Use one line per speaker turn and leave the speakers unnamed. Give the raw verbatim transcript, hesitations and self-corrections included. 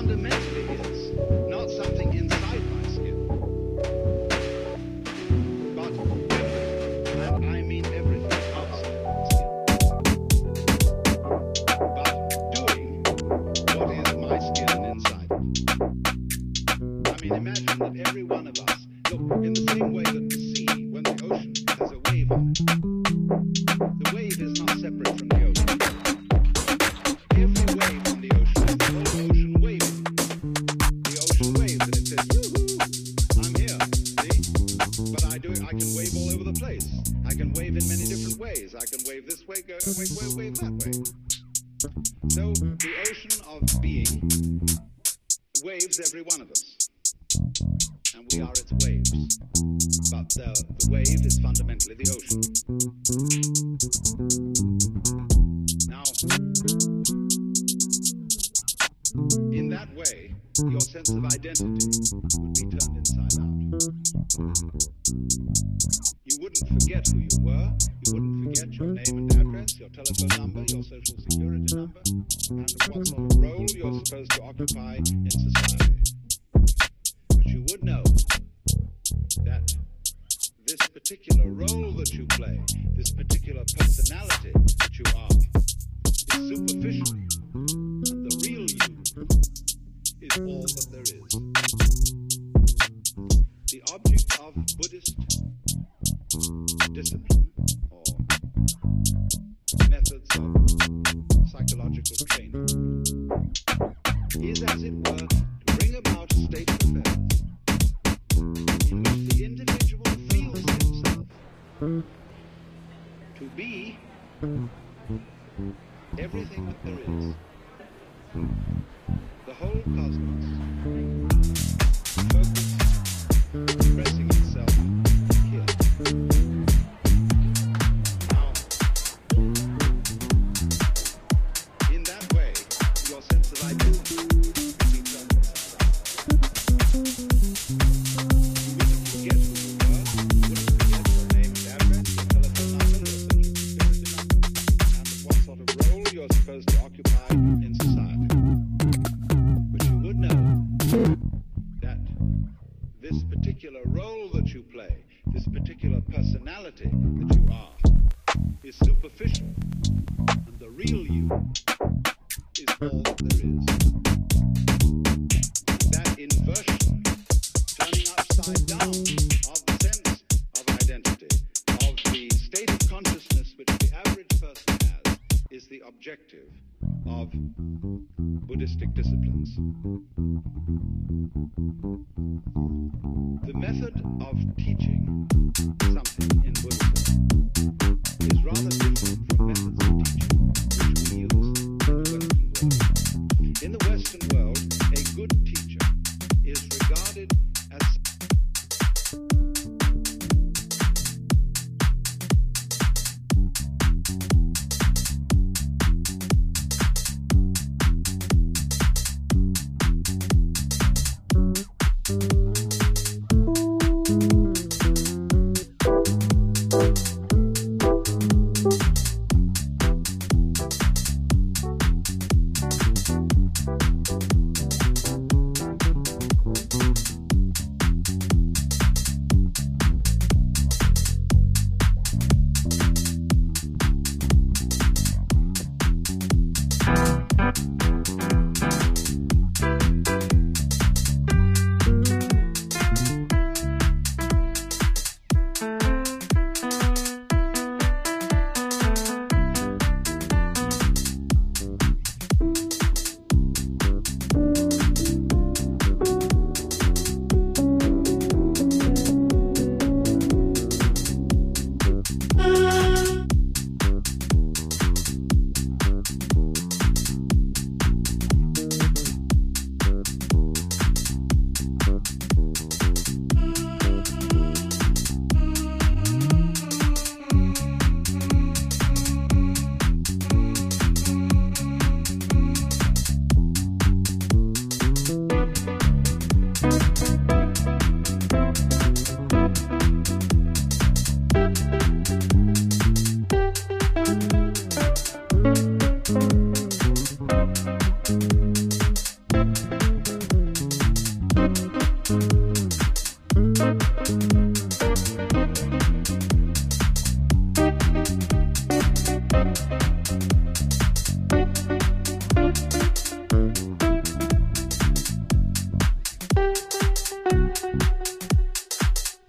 fundamentally is not something inside my skin, but everything, and I mean everything outside my skin. But doing what is my skin inside it. I mean, imagine that every one of us, look, in the same way that the sea, when the ocean has a wave on it, the wave is not separate from the ocean. Every wave on the ocean is the whole ocean waving. The ocean waves and it says, yoo-hoo, I'm here, see? But I do, I can wave all over the place. I can wave in many different ways. I can wave this way, go, wave, wave, wave that way. So the ocean of being waves every one of us. And we are its waves. But the, the wave is fundamentally the ocean. Now, in that way, your sense of identity would be turned inside out. You wouldn't forget who you were, you wouldn't forget your name and address, your telephone number, your social security number, and what sort of role you're supposed to occupy in society. But you would know that this particular role that you play, this particular personality that you are, is superficial, and the real you is all that there is. The object of Buddhist discipline or methods of psychological training is, as it were, to bring about a state of affairs in which the individual feels himself to be everything that there is. The whole cosmos, focused, expressing itself here. Now, in that way, your sense of identity will be turned inside out. You wouldn't forget who you were, you wouldn't forget your name and address, your telephone number, your social security number, and what sort of role you're supposed to occupy in society. But you would know that this particular role that you play, this particular personality that you are, is superficial, and the real you is all that there is. That inversion, turning upside down of the sense of identity, of the state of consciousness which the average person has, is the objective of Buddhistic disciplines. The method of teaching something in Buddhism is rather different from methods of teaching which we use in the Western world. In the Western world, a good teacher is regarded